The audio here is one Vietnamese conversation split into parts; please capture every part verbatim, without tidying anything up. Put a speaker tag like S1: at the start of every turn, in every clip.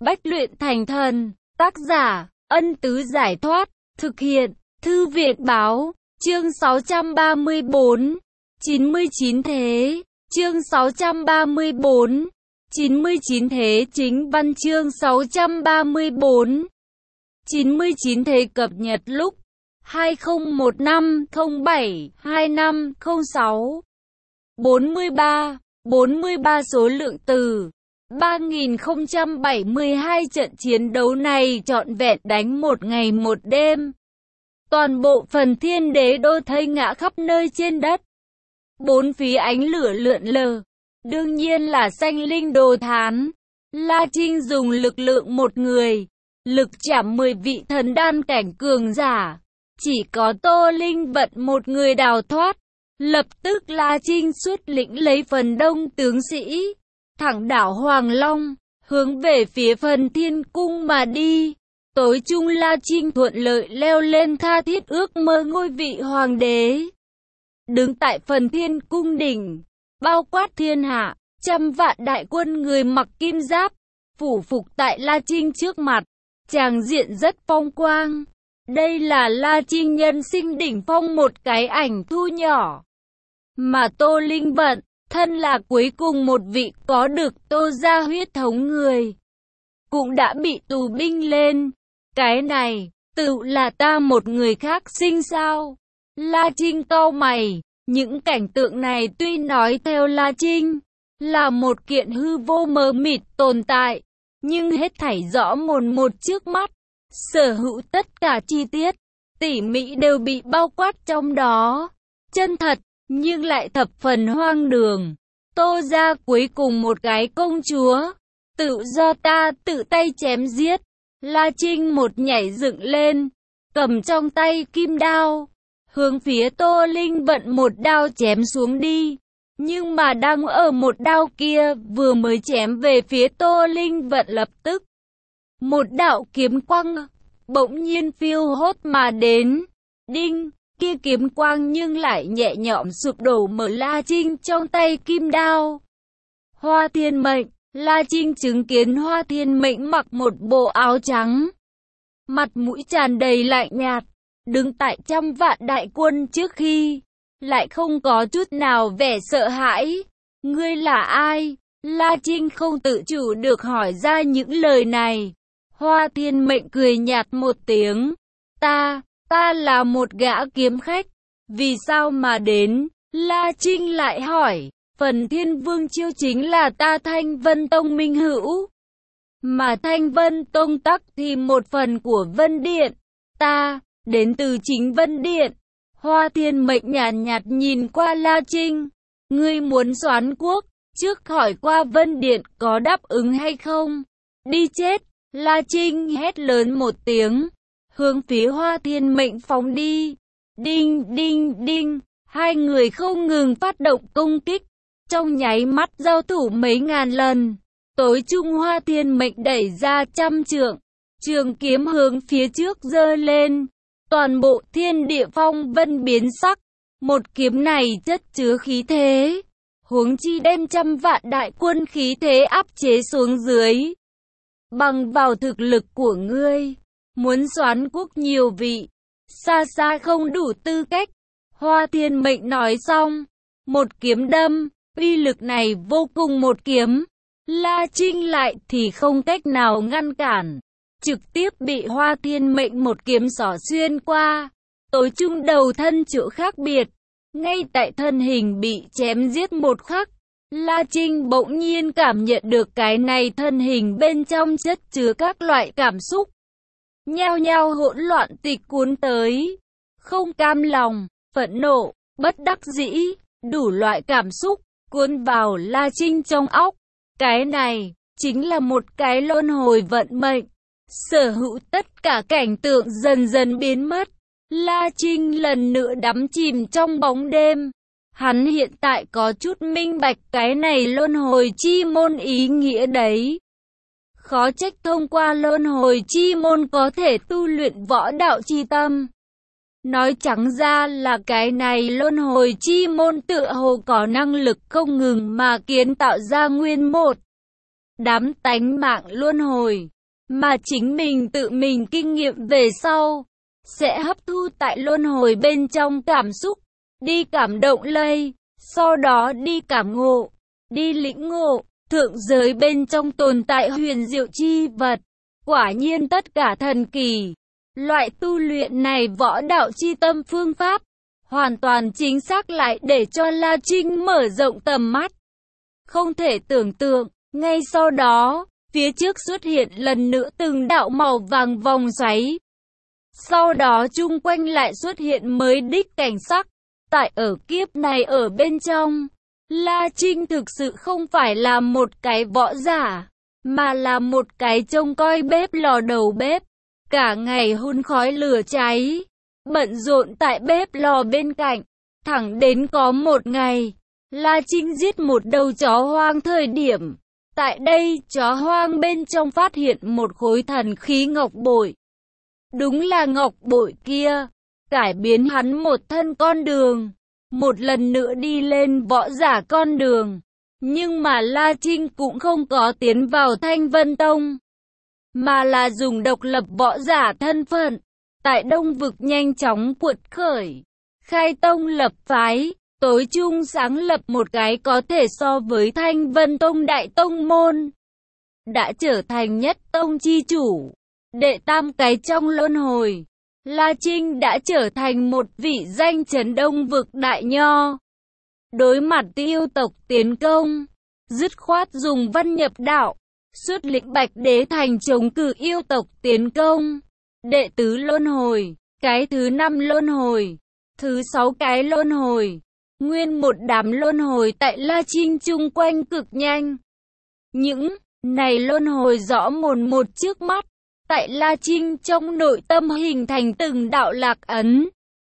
S1: Bách luyện thành thần. Tác giả, Ân Tứ Giải Thoát. Thực hiện, Thư viện Báo. Chương sáu trăm ba mươi bốn. chín mươi chín thế. Chương sáu trăm ba mươi bốn. chín mươi chín thế chính văn chương sáu trăm ba mươi bốn. chín mươi chín thế cập nhật lúc hai không một năm không bảy hai năm không sáu. bốn mươi ba. bốn mươi ba số lượng từ. ba nghìn không trăm bảy mươi hai trận chiến đấu này trọn vẹn đánh một ngày một đêm. Toàn bộ phần thiên đế đô thây ngã khắp nơi trên đất. Bốn phía ánh lửa lượn lờ. Đương nhiên là sanh linh đồ thán. La Trinh dùng lực lượng một người, lực chạm mười vị thần đan cảnh cường giả. Chỉ có Tô Linh Vận một người đào thoát. Lập tức La Trinh xuất lĩnh lấy phần đông tướng sĩ, thẳng đảo Hoàng Long, hướng về phía phần thiên cung mà đi. Tối trung La Trinh thuận lợi leo lên tha thiết ước mơ ngôi vị hoàng đế. Đứng tại phần thiên cung đỉnh, bao quát thiên hạ, trăm vạn đại quân người mặc kim giáp, phủ phục tại La Trinh trước mặt, tràng diện rất phong quang. Đây là La Trinh nhân sinh đỉnh phong một cái ảnh thu nhỏ. Mà Tô Linh Vận, thân là cuối cùng một vị có được Tô gia huyết thống người, cũng đã bị tù binh lên. Cái này, tự là ta một người khác sinh sao? La Trinh cau mày, những cảnh tượng này tuy nói theo La Trinh, là một kiện hư vô mờ mịt tồn tại, nhưng hết thảy rõ mồn một trước mắt, sở hữu tất cả chi tiết, tỉ mỉ đều bị bao quát trong đó. Chân thật, nhưng lại thập phần hoang đường. Tô gia cuối cùng một cái công chúa, tự do ta tự tay chém giết. La Trinh một nhảy dựng lên, cầm trong tay kim đao, hướng phía Tô Linh Vận một đao chém xuống đi. Nhưng mà đang ở một đao kia vừa mới chém về phía Tô Linh Vận, lập tức một đạo kiếm quang bỗng nhiên phiêu hốt mà đến. Đinh, kia kiếm quang nhưng lại nhẹ nhõm sụp đổ mở La Trinh trong tay kim đao. Hoa Thiên Mệnh. La Trinh chứng kiến Hoa Thiên Mệnh mặc một bộ áo trắng, mặt mũi tràn đầy lạnh nhạt, đứng tại trăm vạn đại quân trước khi, lại không có chút nào vẻ sợ hãi. Ngươi là ai? La Trinh không tự chủ được hỏi ra những lời này. Hoa Thiên Mệnh cười nhạt một tiếng. Ta, ta là một gã kiếm khách. Vì sao mà đến? La Trinh lại hỏi. Phần Thiên Vương Chiêu chính là ta Thanh Vân Tông minh hữu, mà Thanh Vân Tông tắc thì một phần của Vân Điện. Ta, đến từ chính Vân Điện. Hoa Thiên Mệnh nhàn nhạt, nhạt nhìn qua La Trinh. Ngươi muốn soán quốc, trước hỏi qua Vân Điện có đáp ứng hay không? Đi chết! La Trinh hét lớn một tiếng, hướng phía Hoa Thiên Mệnh phóng đi. Đinh, đinh, đinh, hai người không ngừng phát động công kích. Trong nháy mắt giao thủ mấy ngàn lần, tối trung Hoa Thiên Mệnh đẩy ra trăm trượng, trường kiếm hướng phía trước giơ lên, toàn bộ thiên địa phong vân biến sắc. Một kiếm này chất chứa khí thế, huống chi đem trăm vạn đại quân khí thế áp chế xuống dưới. Bằng vào thực lực của ngươi, muốn soán quốc nhiều vị, xa xa không đủ tư cách. Hoa Thiên Mệnh nói xong, một kiếm đâm. Uy lực này vô cùng, một kiếm, La Trinh lại thì không cách nào ngăn cản, trực tiếp bị Hoa Thiên Mệnh một kiếm xỏ xuyên qua. Tối trung đầu thân chỗ khác biệt, ngay tại thân hình bị chém giết một khắc, La Trinh bỗng nhiên cảm nhận được cái này thân hình bên trong chất chứa các loại cảm xúc, nhao nhao hỗn loạn tịch cuốn tới, không cam lòng, phẫn nộ, bất đắc dĩ, đủ loại cảm xúc cuốn vào La Trinh trong óc. Cái này chính là một cái luân hồi vận mệnh, sở hữu tất cả cảnh tượng dần dần biến mất. La Trinh lần nữa đắm chìm trong bóng đêm. Hắn hiện tại có chút minh bạch cái này luân hồi chi môn ý nghĩa đấy. Khó trách thông qua luân hồi chi môn có thể tu luyện võ đạo chi tâm. Nói trắng ra là cái này luân hồi chi môn tựa hồ có năng lực không ngừng mà kiến tạo ra nguyên một đám tánh mạng luân hồi. mà chính mình tự mình kinh nghiệm về sau, sẽ hấp thu tại luân hồi bên trong cảm xúc, đi cảm động lây, sau đó đi cảm ngộ, đi lĩnh ngộ, thượng giới bên trong tồn tại huyền diệu chi vật. Quả nhiên tất cả thần kỳ. Loại tu luyện này võ đạo chi tâm phương pháp, hoàn toàn chính xác lại để cho La Trinh mở rộng tầm mắt. Không thể tưởng tượng, ngay sau đó, phía trước xuất hiện lần nữa từng đạo màu vàng vòng xoáy. Sau đó chung quanh lại xuất hiện mới đích cảnh sắc. Tại ở kiếp này ở bên trong, La Trinh thực sự không phải là một cái võ giả, mà là một cái trông coi bếp lò đầu bếp. Cả ngày hun khói lửa cháy, bận rộn tại bếp lò bên cạnh. Thẳng đến có một ngày, La Trinh giết một đầu chó hoang thời điểm. Tại đây, chó hoang bên trong phát hiện một khối thần khí ngọc bội. Đúng là ngọc bội kia, cải biến hắn một thân con đường. Một lần nữa đi lên võ giả con đường. Nhưng mà La Trinh cũng không có tiến vào Thanh Vân Tông, mà là dùng độc lập võ giả thân phận, tại Đông Vực nhanh chóng cuột khởi, khai tông lập phái, tối trung sáng lập một cái có thể so với Thanh Vân Tông đại tông môn. Đã trở thành nhất tông chi chủ, đệ tam cái trong luân hồi. La Trinh đã trở thành một vị danh chấn Đông Vực đại nho. Đối mặt yêu tộc tiến công, dứt khoát dùng văn nhập đạo, xuất lĩnh Bạch Đế Thành chống cự yêu tộc tiến công. Đệ tứ luân hồi, cái thứ năm luân hồi, thứ sáu cái luân hồi, nguyên một đám luân hồi tại La Trinh chung quanh cực nhanh. Những này luân hồi rõ mồn một trước mắt, tại La Trinh trong nội tâm hình thành từng đạo lạc ấn.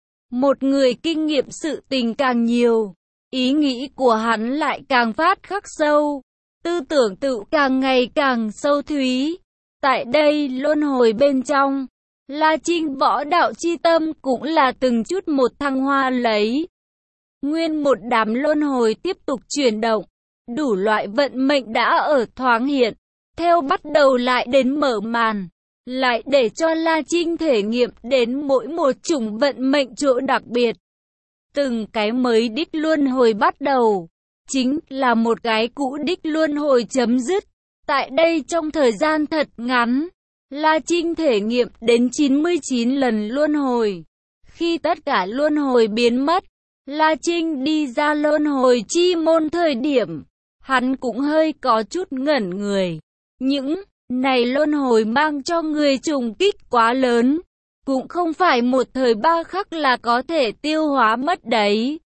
S1: Một người kinh nghiệm sự tình càng nhiều, ý nghĩ của hắn lại càng phát khắc sâu, tư tưởng tự càng ngày càng sâu thúy. Tại đây luân hồi bên trong, La Trinh võ đạo chi tâm cũng là từng chút một thăng hoa lấy. Nguyên một đám luân hồi tiếp tục chuyển động, đủ loại vận mệnh đã ở thoáng hiện, theo bắt đầu lại đến mở màn, lại để cho La Trinh thể nghiệm đến mỗi một chủng vận mệnh chỗ đặc biệt. Từng cái mới đích luân hồi bắt đầu, chính là một cái cũ đích luân hồi chấm dứt. Tại đây trong thời gian thật ngắn, La Trinh thể nghiệm đến chín mươi chín lần luân hồi. Khi tất cả luân hồi biến mất, La Trinh đi ra luân hồi chi môn thời điểm, hắn cũng hơi có chút ngẩn người. Những này luân hồi mang cho người trùng kích quá lớn, cũng không phải một thời ba khắc là có thể tiêu hóa mất đấy.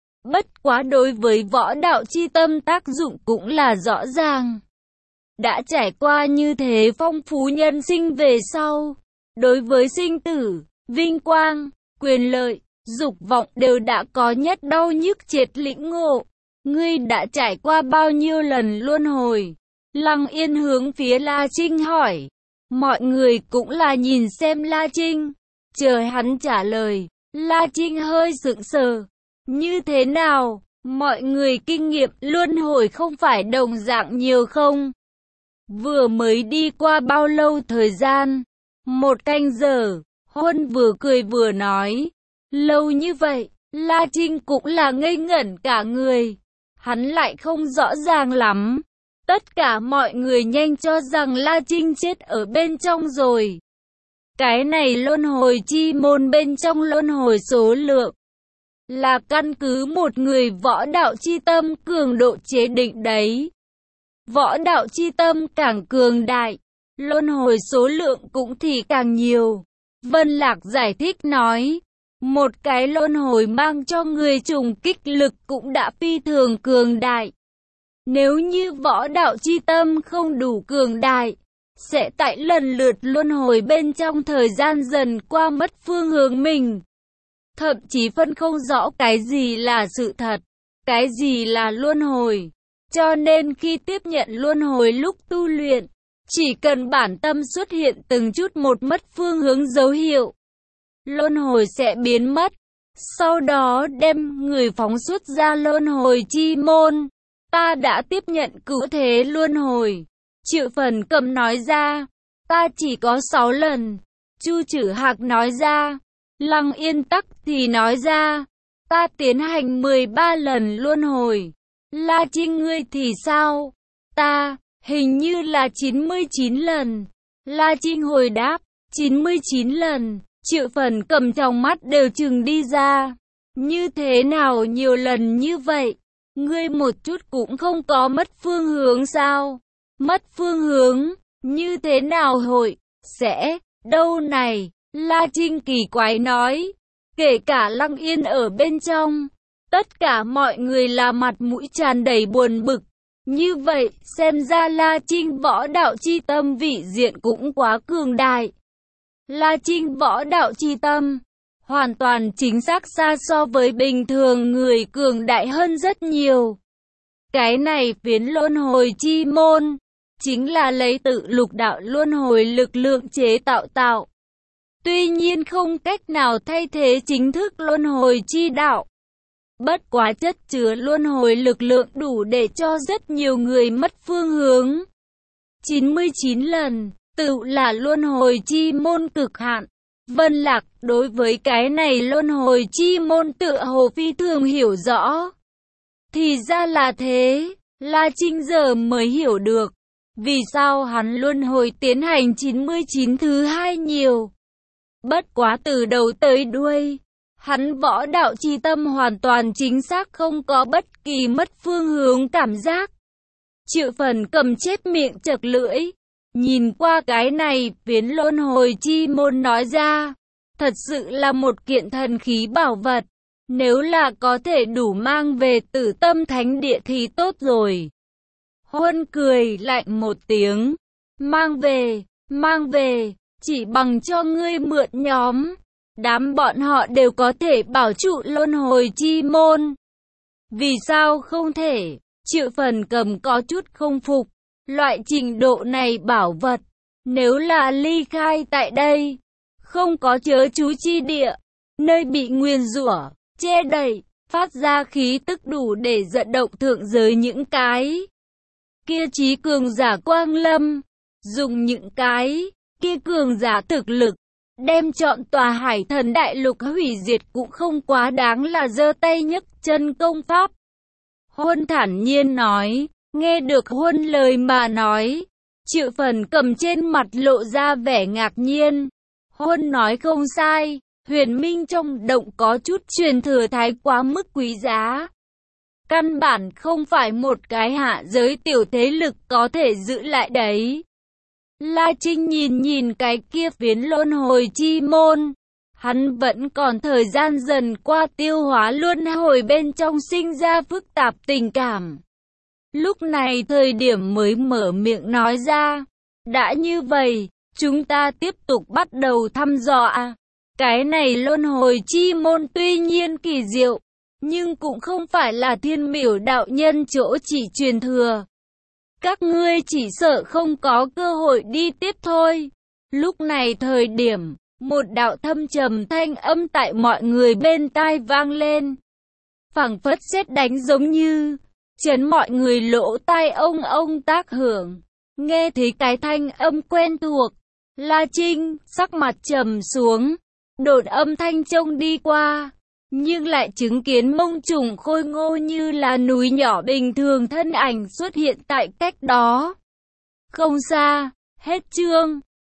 S1: Bất quá đối với võ đạo chi tâm tác dụng cũng là rõ ràng. Đã trải qua như thế phong phú nhân sinh về sau, đối với sinh tử, vinh quang, quyền lợi, dục vọng đều đã có nhất đau nhức triệt lĩnh ngộ. Ngươi đã trải qua bao nhiêu lần luân hồi? Lăng Yên hướng phía La Trinh hỏi. Mọi người cũng là nhìn xem La Trinh. Chờ hắn trả lời, La Trinh hơi sững sờ. Như thế nào? Mọi người kinh nghiệm luân hồi không phải đồng dạng nhiều không? Vừa mới đi qua bao lâu thời gian? Một canh giờ. Huân vừa cười vừa nói. Lâu như vậy, La Trinh cũng là ngây ngẩn cả người. Hắn lại không rõ ràng lắm. Tất cả mọi người nhanh cho rằng La Trinh chết ở bên trong rồi. Cái này luân hồi chi môn bên trong luân hồi số lượng, là căn cứ một người võ đạo chi tâm cường độ chế định đấy. Võ đạo chi tâm càng cường đại, luân hồi số lượng cũng thì càng nhiều. Vân Lạc giải thích nói, một cái luân hồi mang cho người trùng kích lực cũng đã phi thường cường đại. Nếu như võ đạo chi tâm không đủ cường đại, sẽ tại lần lượt luân hồi bên trong thời gian dần qua mất phương hướng mình. Thậm chí phân không rõ cái gì là sự thật, cái gì là luân hồi. Cho nên khi tiếp nhận luân hồi lúc tu luyện, chỉ cần bản tâm xuất hiện từng chút một mất phương hướng dấu hiệu, luân hồi sẽ biến mất. Sau đó đem người phóng xuất ra luân hồi chi môn. Ta đã tiếp nhận cửu thế luân hồi. Triệu Phần Cầm nói ra. Ta chỉ có sáu lần. Chu Chử Hạc nói ra. Lăng Yên Tắc thì nói ra. Ta tiến hành mười ba lần luân hồi. La Trinh ngươi thì sao? Ta, hình như là chín mươi chín lần. La Trinh hồi đáp, chín mươi chín lần. Triệu Phần Cầm trong mắt đều trừng đi ra. Như thế nào nhiều lần như vậy? Ngươi một chút cũng không có mất phương hướng sao? Mất phương hướng? Như thế nào hội? Sẽ? Đâu này? La Trinh kỳ quái nói. Kể cả Lăng Yên ở bên trong. Tất cả mọi người là mặt mũi tràn đầy buồn bực. Như vậy, xem ra La Trinh võ đạo chi tâm vị diện cũng quá cường đại. La Trinh võ đạo chi tâm, hoàn toàn chính xác xa so với bình thường người cường đại hơn rất nhiều. Cái này phiến luân hồi chi môn, chính là lấy tự lục đạo luân hồi lực lượng chế tạo tạo. Tuy nhiên không cách nào thay thế chính thức luân hồi chi đạo. Bất quá chất chứa luân hồi lực lượng đủ để cho rất nhiều người mất phương hướng. chín mươi chín lần, tự là luân hồi chi môn cực hạn. Vân Lạc đối với cái này luân hồi chi môn tựa hồ phi thường hiểu rõ. Thì ra là thế, La Trinh giờ mới hiểu được. Vì sao hắn luân hồi tiến hành chín mươi chín thứ hai nhiều. Bất quá từ đầu tới đuôi. Hắn võ đạo chi tâm hoàn toàn chính xác không có bất kỳ mất phương hướng cảm giác. Triệu Phần Cầm chép miệng chật lưỡi. Nhìn qua cái này, phiến luân hồi chi môn nói ra. Thật sự là một kiện thần khí bảo vật. Nếu là có thể đủ mang về Tử Tâm Thánh Địa thì tốt rồi. Huân cười lạnh một tiếng. Mang về, mang về, chỉ bằng cho ngươi mượn nhóm. Đám bọn họ đều có thể bảo trụ luân hồi chi môn. Vì sao không thể? Triệu Phần Cầm có chút không phục. Loại trình độ này bảo vật, nếu là ly khai tại đây, không có chớ chú chi địa, nơi bị nguyền rủa, che đậy, phát ra khí tức đủ để dẫn động thượng giới những cái kia trí cường giả quang lâm, dùng những cái kia cường giả thực lực, đem trọn tòa Hải Thần Đại Lục hủy diệt cũng không quá đáng là giơ tay nhấc chân công pháp. Huân thản nhiên nói, nghe được Huân lời mà nói, Triệu Phần Cầm trên mặt lộ ra vẻ ngạc nhiên. Huân nói không sai, huyền minh trong động có chút truyền thừa thái quá mức quý giá. Căn bản không phải một cái hạ giới tiểu thế lực có thể giữ lại đấy. La Trinh nhìn nhìn cái kia phiến luân hồi chi môn. Hắn vẫn còn thời gian dần qua tiêu hóa luân hồi bên trong sinh ra phức tạp tình cảm. Lúc này thời điểm mới mở miệng nói ra. Đã như vậy, chúng ta tiếp tục bắt đầu thăm dò à. Cái này luân hồi chi môn tuy nhiên kỳ diệu, nhưng cũng không phải là Thiên Miểu đạo nhân chỗ chỉ truyền thừa. Các ngươi chỉ sợ không có cơ hội đi tiếp thôi. Lúc này thời điểm, một đạo thâm trầm thanh âm tại mọi người bên tai vang lên. Phảng phất sét đánh giống như, chấn mọi người lỗ tai ông ông tác hưởng. Nghe thấy cái thanh âm quen thuộc, La Trinh sắc mặt trầm xuống, đột âm thanh trông đi qua, nhưng lại chứng kiến mông trùng khôi ngô như là núi nhỏ bình thường thân ảnh xuất hiện tại cách đó. Không xa, hết chương.